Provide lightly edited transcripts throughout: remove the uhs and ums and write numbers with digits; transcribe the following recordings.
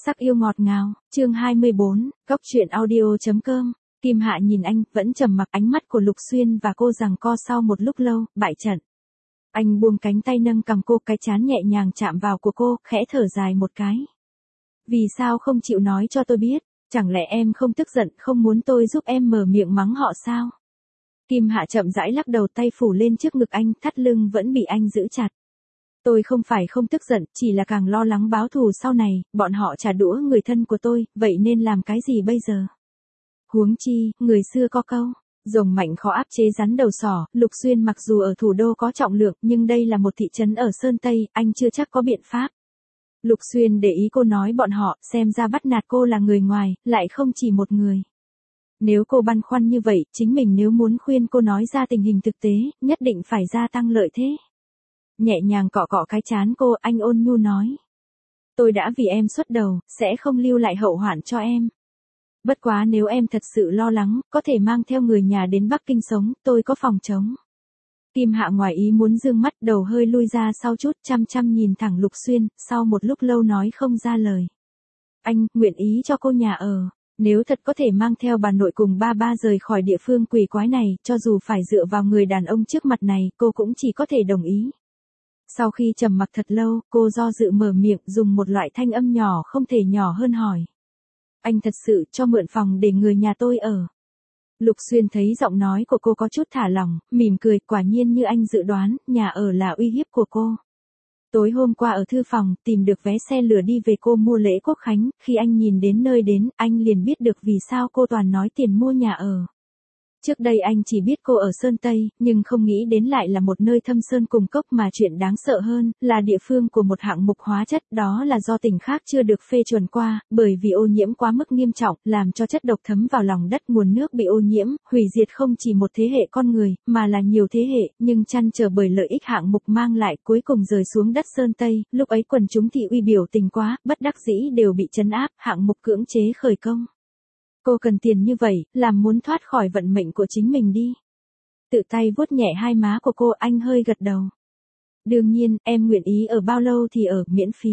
Sắc yêu ngọt ngào, chương 24, góc truyện audio.com. Kim Hạ nhìn anh, vẫn trầm mặc, ánh mắt của Lục Xuyên và cô giằng co sau một lúc lâu, bại trận. Anh buông cánh tay nâng cầm cô, cái trán nhẹ nhàng chạm vào của cô, khẽ thở dài một cái. Vì sao không chịu nói cho tôi biết, chẳng lẽ em không tức giận, không muốn tôi giúp em mở miệng mắng họ sao? Kim Hạ chậm rãi lắc đầu, tay phủ lên trước ngực anh, thắt lưng vẫn bị anh giữ chặt. Tôi không phải không tức giận, chỉ là càng lo lắng báo thù sau này, bọn họ trả đũa người thân của tôi, vậy nên làm cái gì bây giờ? Huống chi, người xưa có câu, rồng mạnh khó áp chế rắn đầu sỏ. Lục Xuyên mặc dù ở thủ đô có trọng lượng, nhưng đây là một thị trấn ở Sơn Tây, anh chưa chắc có biện pháp. Lục Xuyên để ý cô nói bọn họ, xem ra bắt nạt cô là người ngoài, lại không chỉ một người. Nếu cô băn khoăn như vậy, chính mình nếu muốn khuyên cô nói ra tình hình thực tế, nhất định phải gia tăng lợi thế. Nhẹ nhàng cọ cọ cái trán cô, anh ôn nhu nói. Tôi đã vì em xuất đầu, sẽ không lưu lại hậu hoạn cho em. Bất quá nếu em thật sự lo lắng, có thể mang theo người nhà đến Bắc Kinh sống, tôi có phòng trống. Kim Hạ ngoài ý muốn dương mắt, đầu hơi lui ra sau chút, chăm chăm nhìn thẳng Lục Xuyên, sau một lúc lâu nói không ra lời. Anh, nguyện ý cho cô nhà ở. Nếu thật có thể mang theo bà nội cùng ba rời khỏi địa phương quỷ quái này, cho dù phải dựa vào người đàn ông trước mặt này, cô cũng chỉ có thể đồng ý. Sau khi trầm mặc thật lâu, cô do dự mở miệng, dùng một loại thanh âm nhỏ không thể nhỏ hơn hỏi. Anh thật sự cho mượn phòng để người nhà tôi ở. Lục Xuyên thấy giọng nói của cô có chút thả lỏng, mỉm cười, quả nhiên như anh dự đoán, nhà ở là uy hiếp của cô. Tối hôm qua ở thư phòng, tìm được vé xe lửa đi về cô mua lễ Quốc Khánh, khi anh nhìn đến nơi đến, anh liền biết được vì sao cô toàn nói tiền mua nhà ở. Trước đây anh chỉ biết cô ở Sơn Tây, nhưng không nghĩ đến lại là một nơi thâm sơn cùng cốc, mà chuyện đáng sợ hơn, là địa phương của một hạng mục hóa chất, đó là do tỉnh khác chưa được phê chuẩn qua, bởi vì ô nhiễm quá mức nghiêm trọng, làm cho chất độc thấm vào lòng đất, nguồn nước bị ô nhiễm, hủy diệt không chỉ một thế hệ con người, mà là nhiều thế hệ, nhưng trăn trở bởi lợi ích hạng mục mang lại, cuối cùng rơi xuống đất Sơn Tây, lúc ấy quần chúng thị uy biểu tình quá, bất đắc dĩ đều bị trấn áp, hạng mục cưỡng chế khởi công. Cô cần tiền như vậy, làm muốn thoát khỏi vận mệnh của chính mình đi. Tự tay vuốt nhẹ hai má của cô, anh hơi gật đầu. Đương nhiên, em nguyện ý ở bao lâu thì ở, miễn phí.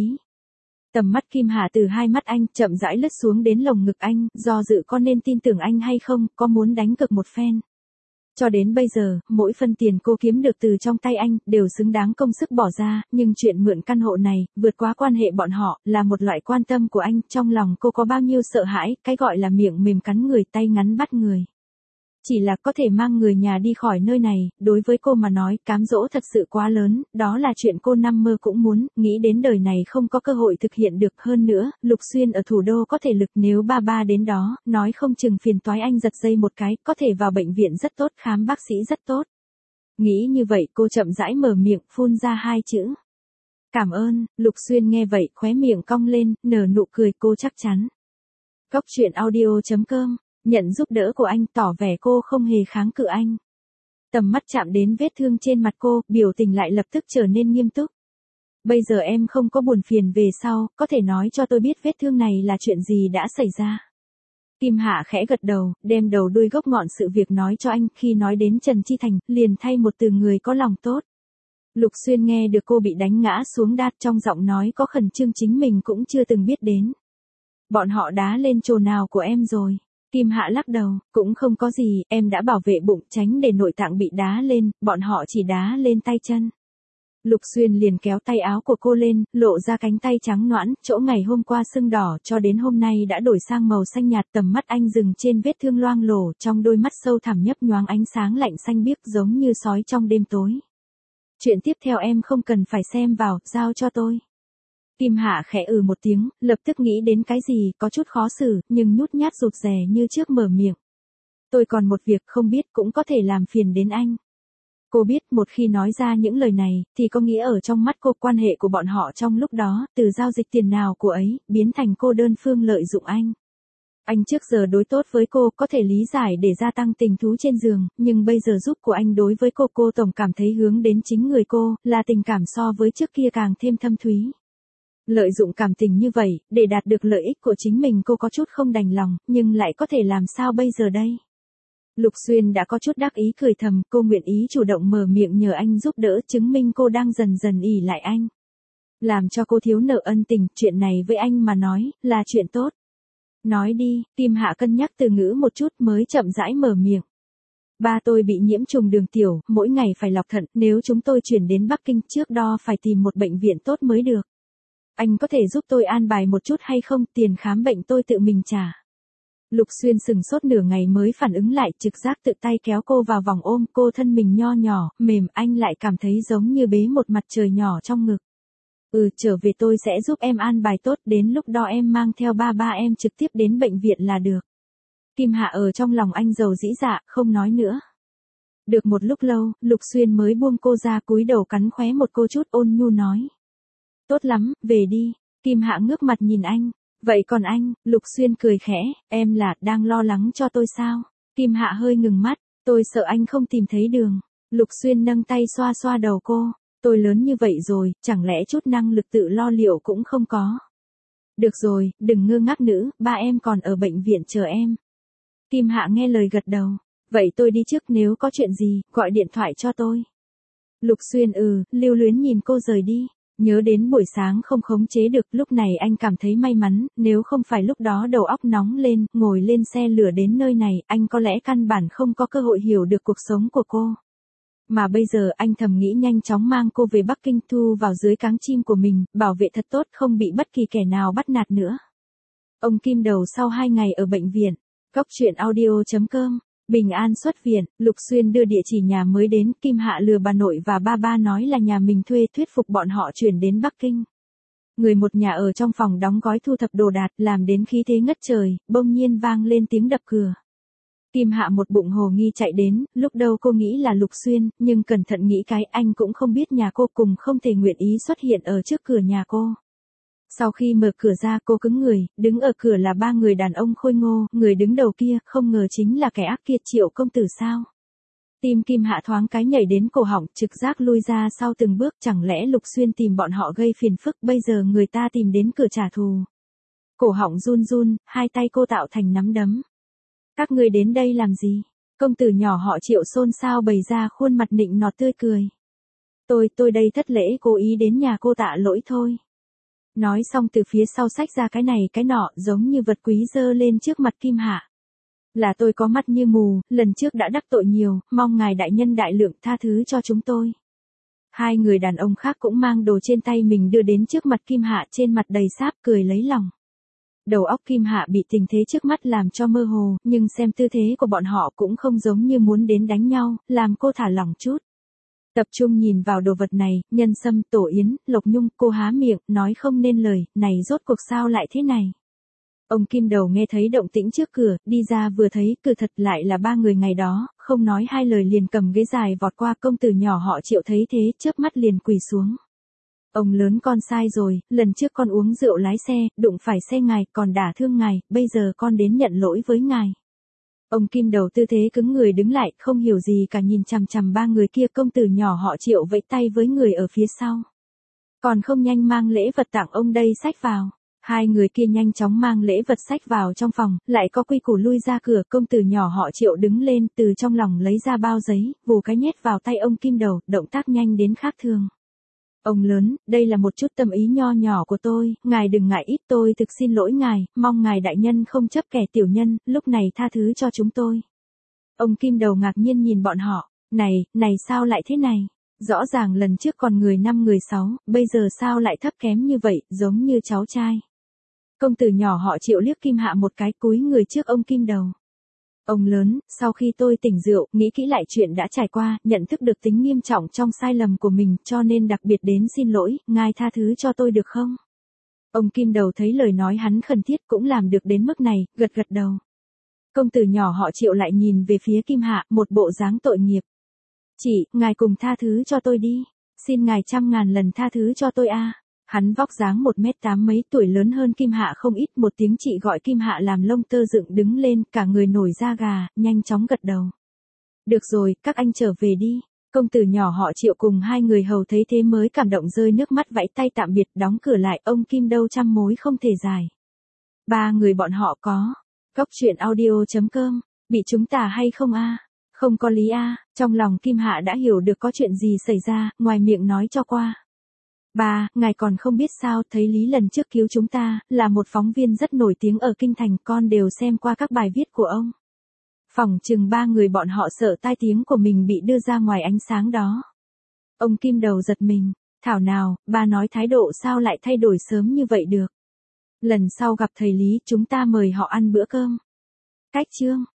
Tầm mắt Kim Hà từ hai mắt anh, chậm rãi lướt xuống đến lồng ngực anh, do dự có nên tin tưởng anh hay không, có muốn đánh cược một phen. Cho đến bây giờ, mỗi phân tiền cô kiếm được từ trong tay anh, đều xứng đáng công sức bỏ ra, nhưng chuyện mượn căn hộ này, vượt quá quan hệ bọn họ, là một loại quan tâm của anh, trong lòng cô có bao nhiêu sợ hãi, cái gọi là miệng mềm cắn người, tay ngắn bắt người. Chỉ là có thể mang người nhà đi khỏi nơi này, đối với cô mà nói, cám dỗ thật sự quá lớn, đó là chuyện cô năm mơ cũng muốn, nghĩ đến đời này không có cơ hội thực hiện được. Hơn nữa, Lục Xuyên ở thủ đô có thể lực, nếu ba đến đó, nói không chừng phiền toái anh giật dây một cái, có thể vào bệnh viện rất tốt, khám bác sĩ rất tốt. Nghĩ như vậy, cô chậm rãi mở miệng, phun ra hai chữ. Cảm ơn. Lục Xuyên nghe vậy, khóe miệng cong lên, nở nụ cười, cô chắc chắn. Góc truyện audio.com. Nhận giúp đỡ của anh, tỏ vẻ cô không hề kháng cự anh. Tầm mắt chạm đến vết thương trên mặt cô, biểu tình lại lập tức trở nên nghiêm túc. Bây giờ em không có buồn phiền về sau, có thể nói cho tôi biết vết thương này là chuyện gì đã xảy ra. Kim Hạ khẽ gật đầu, đem đầu đuôi gốc ngọn sự việc nói cho anh, khi nói đến Trần Chi Thành, liền thay một từ người có lòng tốt. Lục Xuyên nghe được cô bị đánh ngã xuống đát, trong giọng nói có khẩn trương chính mình cũng chưa từng biết đến. Bọn họ đá lên chỗ nào của em rồi? Kim Hạ lắc đầu, cũng không có gì, em đã bảo vệ bụng, tránh để nội tạng bị đá lên, bọn họ chỉ đá lên tay chân. Lục Xuyên liền kéo tay áo của cô lên, lộ ra cánh tay trắng nõn, chỗ ngày hôm qua sưng đỏ cho đến hôm nay đã đổi sang màu xanh nhạt. Tầm mắt anh dừng trên vết thương loang lổ, trong đôi mắt sâu thẳm nhấp nhoáng ánh sáng lạnh xanh biếc, giống như sói trong đêm tối. Chuyện tiếp theo em không cần phải xem vào, giao cho tôi. Kim Hạ khẽ một tiếng, lập tức nghĩ đến cái gì, có chút khó xử, nhưng nhút nhát rụt rè như trước mở miệng. Tôi còn một việc không biết, cũng có thể làm phiền đến anh. Cô biết một khi nói ra những lời này, thì có nghĩa ở trong mắt cô quan hệ của bọn họ trong lúc đó, từ giao dịch tiền nào của ấy, biến thành cô đơn phương lợi dụng anh. Anh trước giờ đối tốt với cô, có thể lý giải để gia tăng tình thú trên giường, nhưng bây giờ giúp của anh đối với cô tổng cảm thấy hướng đến chính người cô, là tình cảm so với trước kia càng thêm thâm thúy. Lợi dụng cảm tình như vậy, để đạt được lợi ích của chính mình, cô có chút không đành lòng, nhưng lại có thể làm sao bây giờ đây? Lục Xuyên đã có chút đắc ý cười thầm, cô nguyện ý chủ động mở miệng nhờ anh giúp đỡ, chứng minh cô đang dần dần ỷ lại anh. Làm cho cô thiếu nợ ân tình, chuyện này với anh mà nói, là chuyện tốt. Nói đi, Kim Hạ cân nhắc từ ngữ một chút mới chậm rãi mở miệng. Ba tôi bị nhiễm trùng đường tiểu, mỗi ngày phải lọc thận, nếu chúng tôi chuyển đến Bắc Kinh trước đó phải tìm một bệnh viện tốt mới được. Anh có thể giúp tôi an bài một chút hay không, tiền khám bệnh tôi tự mình trả. Lục Xuyên sừng sốt nửa ngày mới phản ứng lại, trực giác tự tay kéo cô vào vòng ôm, cô thân mình nho nhỏ, mềm, anh lại cảm thấy giống như bế một mặt trời nhỏ trong ngực. Trở về tôi sẽ giúp em an bài tốt, đến lúc đó em mang theo ba em trực tiếp đến bệnh viện là được. Kim Hạ ở trong lòng anh dầu dĩ dạ, không nói nữa. Được một lúc lâu, Lục Xuyên mới buông cô ra, cúi đầu cắn khóe một cô chút, ôn nhu nói. Tốt lắm, về đi. Kim Hạ ngước mặt nhìn anh. Vậy còn anh? Lục Xuyên cười khẽ, em là đang lo lắng cho tôi sao? Kim Hạ hơi ngừng mắt, tôi sợ anh không tìm thấy đường. Lục Xuyên nâng tay xoa xoa đầu cô. Tôi lớn như vậy rồi, chẳng lẽ chút năng lực tự lo liệu cũng không có? Được rồi, đừng ngơ ngác nữa, ba em còn ở bệnh viện chờ em. Kim Hạ nghe lời gật đầu. Vậy tôi đi trước, nếu có chuyện gì, gọi điện thoại cho tôi. Lục Xuyên lưu luyến nhìn cô rời đi. Nhớ đến buổi sáng không khống chế được, lúc này anh cảm thấy may mắn, nếu không phải lúc đó đầu óc nóng lên, ngồi lên xe lửa đến nơi này, anh có lẽ căn bản không có cơ hội hiểu được cuộc sống của cô. Mà bây giờ anh thầm nghĩ nhanh chóng mang cô về Bắc Kinh, thu vào dưới cáng chim của mình, bảo vệ thật tốt, không bị bất kỳ kẻ nào bắt nạt nữa. Ông Kim Đầu sau 2 ngày ở bệnh viện. Góc truyện audio.com. Bình an xuất viện, Lục Xuyên đưa địa chỉ nhà mới đến, Kim Hạ lừa bà nội và ba nói là nhà mình thuê, thuyết phục bọn họ chuyển đến Bắc Kinh. Người một nhà ở trong phòng đóng gói thu thập đồ đạc, làm đến khí thế ngất trời, bỗng nhiên vang lên tiếng đập cửa. Kim Hạ một bụng hồ nghi chạy đến, lúc đầu cô nghĩ là Lục Xuyên, nhưng cẩn thận nghĩ cái, anh cũng không biết nhà cô, cùng không thể nguyện ý xuất hiện ở trước cửa nhà cô. Sau khi mở cửa ra, cô cứng người, đứng ở cửa là 3 người đàn ông khôi ngô, người đứng đầu kia, không ngờ chính là kẻ ác kia, Triệu công tử sao? Tim Kim Hạ thoáng cái nhảy đến cổ họng, trực giác lui ra sau từng bước, chẳng lẽ Lục Xuyên tìm bọn họ gây phiền phức, bây giờ người ta tìm đến cửa trả thù. Cổ họng run run, hai tay cô tạo thành nắm đấm. Các ngươi đến đây làm gì? Công tử nhỏ họ Triệu xôn xao bày ra khuôn mặt nịnh nọt tươi cười. Tôi đây thất lễ, cố ý đến nhà cô tạ lỗi thôi. Nói xong từ phía sau xách ra cái này cái nọ, giống như vật quý giơ lên trước mặt Kim Hạ. Là tôi có mắt như mù, lần trước đã đắc tội nhiều, mong ngài đại nhân đại lượng tha thứ cho chúng tôi. 2 người đàn ông khác cũng mang đồ trên tay mình đưa đến trước mặt Kim Hạ, trên mặt đầy sáp, cười lấy lòng. Đầu óc Kim Hạ bị tình thế trước mắt làm cho mơ hồ, nhưng xem tư thế của bọn họ cũng không giống như muốn đến đánh nhau, làm cô thả lỏng chút. Tập trung nhìn vào đồ vật này, nhân sâm, tổ yến, lộc nhung, cô há miệng, nói không nên lời, này rốt cuộc sao lại thế này. Ông Kim Đầu nghe thấy động tĩnh trước cửa, đi ra vừa thấy, cửa thật lại là 3 người ngày đó, không nói hai lời liền cầm ghế dài vọt qua, công tử nhỏ họ Triệu thấy thế, chớp mắt liền quỳ xuống. Ông lớn con sai rồi, lần trước con uống rượu lái xe, đụng phải xe ngài, còn đả thương ngài, bây giờ con đến nhận lỗi với ngài. Ông Kim Đầu tư thế cứng người đứng lại, không hiểu gì cả, nhìn chằm chằm 3 người kia, công tử nhỏ họ Triệu vẫy tay với người ở phía sau. Còn không nhanh mang lễ vật tặng ông đây xách vào. 2 người kia nhanh chóng mang lễ vật xách vào trong phòng, lại có quy củ lui ra cửa, công tử nhỏ họ Triệu đứng lên, từ trong lòng lấy ra bao giấy, vù cái nhét vào tay ông Kim Đầu, động tác nhanh đến khác thường. Ông lớn, đây là một chút tâm ý nho nhỏ của tôi, ngài đừng ngại ít, tôi thực xin lỗi ngài, mong ngài đại nhân không chấp kẻ tiểu nhân, lúc này tha thứ cho chúng tôi. Ông Kim Đầu ngạc nhiên nhìn bọn họ, này sao lại thế này? Rõ ràng lần trước còn người 5 người 6, bây giờ sao lại thấp kém như vậy, giống như cháu trai. Công tử nhỏ họ Triệu liếc Kim Hạ một cái, cúi người trước ông Kim Đầu. Ông lớn, sau khi tôi tỉnh rượu, nghĩ kỹ lại chuyện đã trải qua, nhận thức được tính nghiêm trọng trong sai lầm của mình, cho nên đặc biệt đến xin lỗi, ngài tha thứ cho tôi được không? Ông Kim Đầu thấy lời nói hắn khẩn thiết, cũng làm được đến mức này, gật gật đầu. Công tử nhỏ họ Triệu lại nhìn về phía Kim Hạ, một bộ dáng tội nghiệp. Chị, ngài cùng tha thứ cho tôi đi. Xin ngài 100.000 lần tha thứ cho tôi a. Hắn vóc dáng 1m8 mấy, tuổi lớn hơn Kim Hạ không ít, một tiếng chị gọi Kim Hạ làm lông tơ dựng đứng lên, cả người nổi da gà, nhanh chóng gật đầu. Được rồi, các anh trở về đi. Công tử nhỏ họ Triệu cùng 2 người hầu thấy thế mới cảm động rơi nước mắt, vẫy tay tạm biệt, đóng cửa lại, ông Kim đâu trăm mối không thể giải. 3 người bọn họ có. Góc truyện audio.com. Bị chúng tà hay không a? Không có lý a. Trong lòng Kim Hạ đã hiểu được có chuyện gì xảy ra, ngoài miệng nói cho qua. Ba, ngài còn không biết sao, thấy Lý lần trước cứu chúng ta, là một phóng viên rất nổi tiếng ở Kinh Thành, con đều xem qua các bài viết của ông. Phỏng chừng 3 người bọn họ sợ tai tiếng của mình bị đưa ra ngoài ánh sáng đó. Ông Kim đầu giật mình, thảo nào, ba nói thái độ sao lại thay đổi sớm như vậy được. Lần sau gặp thầy Lý chúng ta mời họ ăn bữa cơm. Cách chương